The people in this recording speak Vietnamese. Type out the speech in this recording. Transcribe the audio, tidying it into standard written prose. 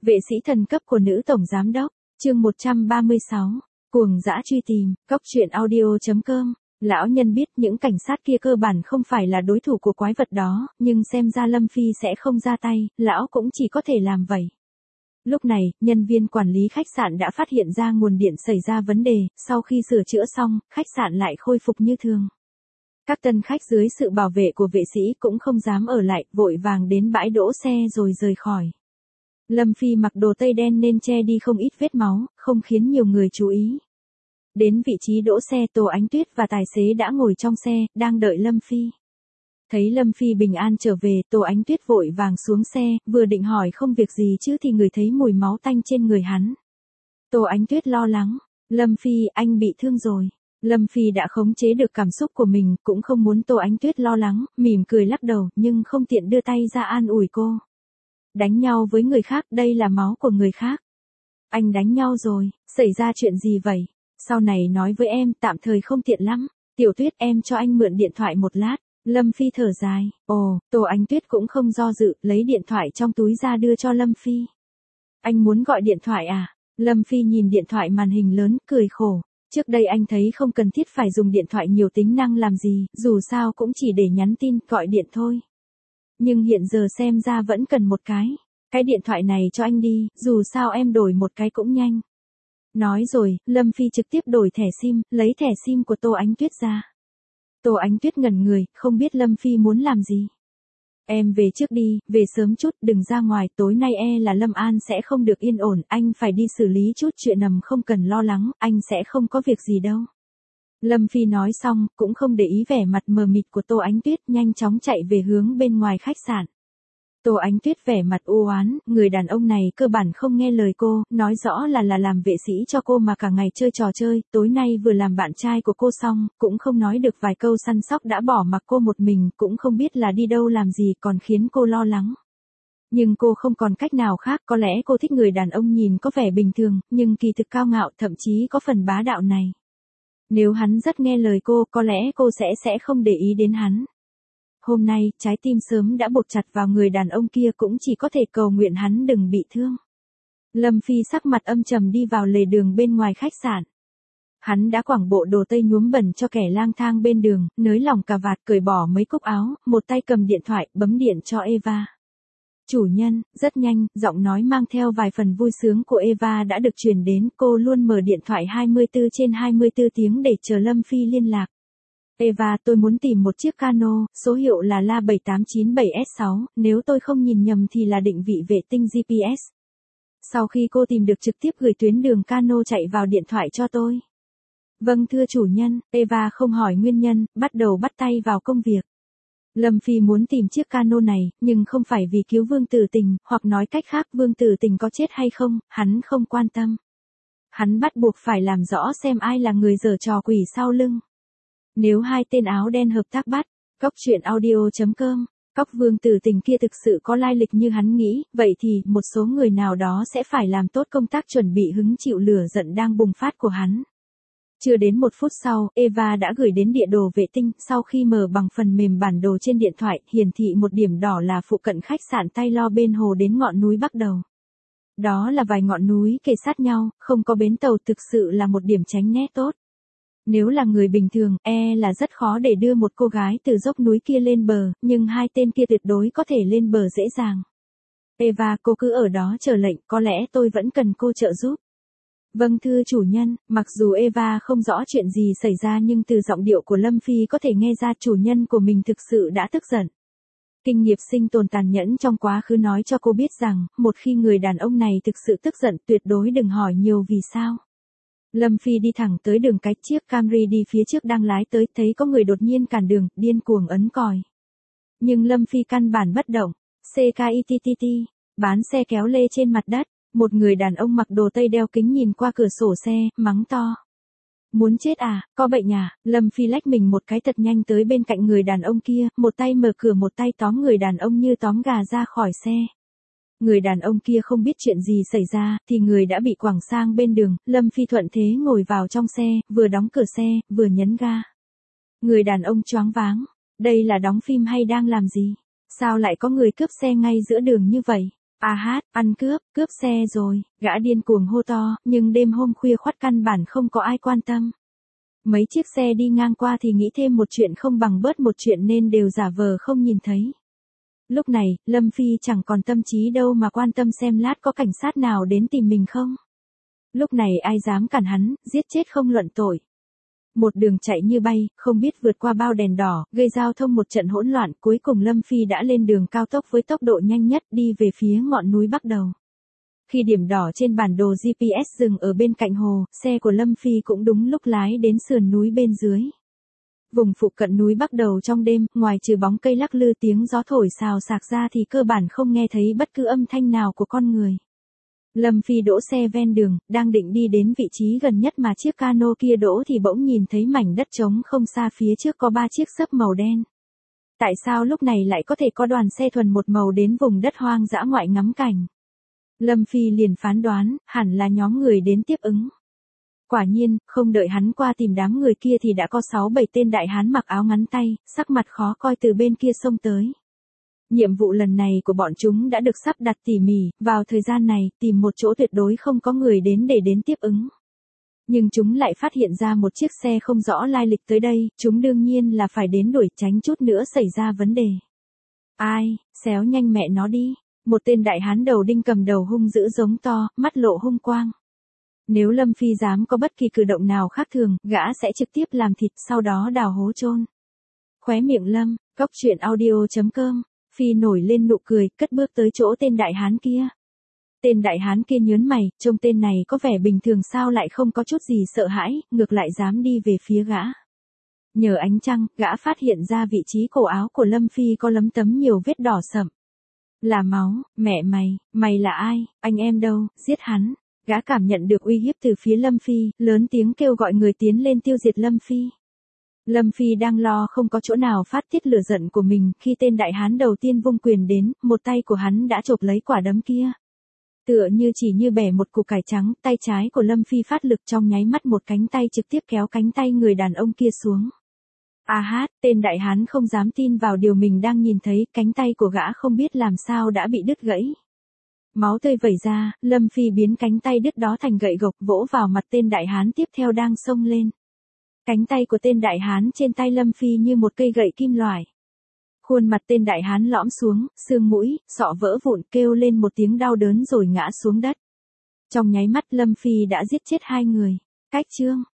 Vệ sĩ thần cấp của nữ tổng giám đốc, chương 136, cuồng dã truy tìm, Cóc truyện audio.com. Lão nhân biết những cảnh sát kia cơ bản không phải là đối thủ của quái vật đó, nhưng xem ra Lâm Phi sẽ không ra tay, lão cũng chỉ có thể làm vậy. Lúc này, nhân viên quản lý khách sạn đã phát hiện ra nguồn điện xảy ra vấn đề, sau khi sửa chữa xong, khách sạn lại khôi phục như thường. Các tân khách dưới sự bảo vệ của vệ sĩ cũng không dám ở lại, vội vàng đến bãi đỗ xe rồi rời khỏi. Lâm Phi mặc đồ tây đen nên che đi không ít vết máu, không khiến nhiều người chú ý. Đến vị trí đỗ xe, Tô Ánh Tuyết và tài xế đã ngồi trong xe, đang đợi Lâm Phi. Thấy Lâm Phi bình an trở về, Tô Ánh Tuyết vội vàng xuống xe, vừa định hỏi không việc gì chứ thì ngửi thấy mùi máu tanh trên người hắn. Tô Ánh Tuyết lo lắng, Lâm Phi, anh bị thương rồi. Lâm Phi đã khống chế được cảm xúc của mình, cũng không muốn Tô Ánh Tuyết lo lắng, mỉm cười lắc đầu, nhưng không tiện đưa tay ra an ủi cô. Đánh nhau với người khác, đây là máu của người khác. Anh đánh nhau rồi, xảy ra chuyện gì vậy? Sau này nói với em, tạm thời không tiện lắm. Tiểu Tuyết, em cho anh mượn điện thoại một lát. Lâm Phi thở dài, Tô Ánh Tuyết cũng không do dự, lấy điện thoại trong túi ra đưa cho Lâm Phi. Anh muốn gọi điện thoại à? Lâm Phi nhìn điện thoại màn hình lớn, cười khổ. Trước đây anh thấy không cần thiết phải dùng điện thoại nhiều tính năng làm gì, dù sao cũng chỉ để nhắn tin, gọi điện thôi. Nhưng hiện giờ xem ra vẫn cần một cái. Cái điện thoại này cho anh đi, dù sao em đổi một cái cũng nhanh. Nói rồi, Lâm Phi trực tiếp đổi thẻ SIM, lấy thẻ SIM của Tô Ánh Tuyết ra. Tô Ánh Tuyết ngẩn người, không biết Lâm Phi muốn làm gì. Em về trước đi, về sớm chút, đừng ra ngoài, tối nay là Lâm An sẽ không được yên ổn, anh phải đi xử lý chút chuyện nằm, không cần lo lắng, anh sẽ không có việc gì đâu. Lâm Phi nói xong, cũng không để ý vẻ mặt mờ mịt của Tô Ánh Tuyết, nhanh chóng chạy về hướng bên ngoài khách sạn. Tô Ánh Tuyết vẻ mặt u oán, người đàn ông này cơ bản không nghe lời cô, nói rõ là làm vệ sĩ cho cô mà cả ngày chơi trò chơi, tối nay vừa làm bạn trai của cô xong, cũng không nói được vài câu săn sóc đã bỏ mặc cô một mình, cũng không biết là đi đâu làm gì, còn khiến cô lo lắng. Nhưng cô không còn cách nào khác, có lẽ cô thích người đàn ông nhìn có vẻ bình thường, nhưng kỳ thực cao ngạo, thậm chí có phần bá đạo này. Nếu hắn rất nghe lời cô, có lẽ cô sẽ không để ý đến hắn. Hôm nay, trái tim sớm đã buộc chặt vào người đàn ông kia, cũng chỉ có thể cầu nguyện hắn đừng bị thương. Lâm Phi sắc mặt âm trầm đi vào lề đường bên ngoài khách sạn. Hắn đã quẳng bộ đồ tây nhuốm bẩn cho kẻ lang thang bên đường, nới lỏng cà vạt, cởi bỏ mấy cúc áo, một tay cầm điện thoại, bấm điện cho Eva. Chủ nhân, rất nhanh, giọng nói mang theo vài phần vui sướng của Eva đã được truyền đến, cô luôn mở điện thoại 24/24 tiếng để chờ Lâm Phi liên lạc. Eva, tôi muốn tìm một chiếc cano, số hiệu là La 7897S6, nếu tôi không nhìn nhầm thì là định vị vệ tinh GPS. Sau khi cô tìm được, trực tiếp gửi tuyến đường cano chạy vào điện thoại cho tôi. Vâng thưa chủ nhân, Eva không hỏi nguyên nhân, bắt đầu bắt tay vào công việc. Lâm Phi muốn tìm chiếc cano này, nhưng không phải vì cứu Vương Tử Tình, hoặc nói cách khác Vương Tử Tình có chết hay không, hắn không quan tâm. Hắn bắt buộc phải làm rõ xem ai là người giở trò quỷ sau lưng. Nếu hai tên áo đen hợp tác bắt, Cóc truyện audio.com, Cóc Vương Tử Tình kia thực sự có lai lịch như hắn nghĩ, vậy thì một số người nào đó sẽ phải làm tốt công tác chuẩn bị hứng chịu lửa giận đang bùng phát của hắn. Chưa đến 1 phút sau, Eva đã gửi đến địa đồ vệ tinh, sau khi mở bằng phần mềm bản đồ trên điện thoại, hiển thị một điểm đỏ là phụ cận khách sạn Taylor bên hồ đến ngọn núi bắt đầu. Đó là vài ngọn núi kề sát nhau, không có bến tàu, thực sự là một điểm tránh né tốt. Nếu là người bình thường, là rất khó để đưa một cô gái từ dốc núi kia lên bờ, nhưng hai tên kia tuyệt đối có thể lên bờ dễ dàng. Eva, cô cứ ở đó chờ lệnh, có lẽ tôi vẫn cần cô trợ giúp. Vâng thưa chủ nhân, mặc dù Eva không rõ chuyện gì xảy ra nhưng từ giọng điệu của Lâm Phi có thể nghe ra chủ nhân của mình thực sự đã tức giận. Kinh nghiệm sinh tồn tàn nhẫn trong quá khứ nói cho cô biết rằng, một khi người đàn ông này thực sự tức giận, tuyệt đối đừng hỏi nhiều vì sao. Lâm Phi đi thẳng tới đường cái, chiếc Camry đi phía trước đang lái tới, thấy có người đột nhiên cản đường, điên cuồng ấn còi. Nhưng Lâm Phi căn bản bất động. CKITTT, bán xe kéo lê trên mặt đất, một người đàn ông mặc đồ tây đeo kính nhìn qua cửa sổ xe, mắng to. Muốn chết à, có bệnh à? Lâm Phi lách mình một cái thật nhanh tới bên cạnh người đàn ông kia, một tay mở cửa một tay tóm người đàn ông như tóm gà ra khỏi xe. Người đàn ông kia không biết chuyện gì xảy ra, thì người đã bị quẳng sang bên đường, Lâm Phi thuận thế ngồi vào trong xe, vừa đóng cửa xe, vừa nhấn ga. Người đàn ông choáng váng, đây là đóng phim hay đang làm gì? Sao lại có người cướp xe ngay giữa đường như vậy? A hát, ăn cướp, cướp xe rồi, gã điên cuồng hô to, nhưng đêm hôm khuya khoắt căn bản không có ai quan tâm. Mấy chiếc xe đi ngang qua thì nghĩ thêm một chuyện không bằng bớt một chuyện nên đều giả vờ không nhìn thấy. Lúc này, Lâm Phi chẳng còn tâm trí đâu mà quan tâm xem lát có cảnh sát nào đến tìm mình không. Lúc này ai dám cản hắn, giết chết không luận tội. Một đường chạy như bay, không biết vượt qua bao đèn đỏ, gây giao thông một trận hỗn loạn, cuối cùng Lâm Phi đã lên đường cao tốc với tốc độ nhanh nhất đi về phía ngọn núi Bắc Đầu. Khi điểm đỏ trên bản đồ GPS dừng ở bên cạnh hồ, xe của Lâm Phi cũng đúng lúc lái đến sườn núi bên dưới. Vùng phụ cận núi Bắc Đầu trong đêm, ngoài trừ bóng cây lắc lư tiếng gió thổi xào xạc ra thì cơ bản không nghe thấy bất cứ âm thanh nào của con người. Lâm Phi đỗ xe ven đường, đang định đi đến vị trí gần nhất mà chiếc cano kia đỗ thì bỗng nhìn thấy mảnh đất trống không xa phía trước có 3 chiếc xấp màu đen. Tại sao lúc này lại có thể có đoàn xe thuần một màu đến vùng đất hoang dã ngoại ngắm cảnh? Lâm Phi liền phán đoán, hẳn là nhóm người đến tiếp ứng. Quả nhiên, không đợi hắn qua tìm đám người kia thì đã có 6-7 tên đại hán mặc áo ngắn tay, sắc mặt khó coi từ bên kia xông tới. Nhiệm vụ lần này của bọn chúng đã được sắp đặt tỉ mỉ, vào thời gian này, tìm một chỗ tuyệt đối không có người đến để đến tiếp ứng. Nhưng chúng lại phát hiện ra một chiếc xe không rõ lai lịch tới đây, chúng đương nhiên là phải đến đuổi tránh chút nữa xảy ra vấn đề. Ai, xéo nhanh mẹ nó đi. Một tên đại hán đầu đinh cầm đầu hung dữ giống to, mắt lộ hung quang. Nếu Lâm Phi dám có bất kỳ cử động nào khác thường, gã sẽ trực tiếp làm thịt sau đó đào hố chôn. Khóe miệng Lâm, cóc truyện audio.com. Phi nổi lên nụ cười, cất bước tới chỗ tên đại hán kia. Tên đại hán kia nhớn mày, trông tên này có vẻ bình thường sao lại không có chút gì sợ hãi, ngược lại dám đi về phía gã. Nhờ ánh trăng, gã phát hiện ra vị trí cổ áo của Lâm Phi có lấm tấm nhiều vết đỏ sậm. Là máu, mẹ mày là ai, anh em đâu, giết hắn. Gã cảm nhận được uy hiếp từ phía Lâm Phi, lớn tiếng kêu gọi người tiến lên tiêu diệt Lâm Phi. Lâm Phi đang lo không có chỗ nào phát tiết lửa giận của mình, khi tên đại hán đầu tiên vung quyền đến, một tay của hắn đã chộp lấy quả đấm kia. Tựa như chỉ như bẻ một củ cải trắng, tay trái của Lâm Phi phát lực trong nháy mắt một cánh tay trực tiếp kéo cánh tay người đàn ông kia xuống. A hát, tên đại hán không dám tin vào điều mình đang nhìn thấy, cánh tay của gã không biết làm sao đã bị đứt gãy. Máu tươi vẩy ra, Lâm Phi biến cánh tay đứt đó thành gậy gộc vỗ vào mặt tên đại hán tiếp theo đang xông lên. Cánh tay của tên đại hán trên tay Lâm Phi như một cây gậy kim loại. Khuôn mặt tên đại hán lõm xuống, xương mũi, sọ vỡ vụn kêu lên một tiếng đau đớn rồi ngã xuống đất. Trong nháy mắt Lâm Phi đã giết chết 2 người. Cách chương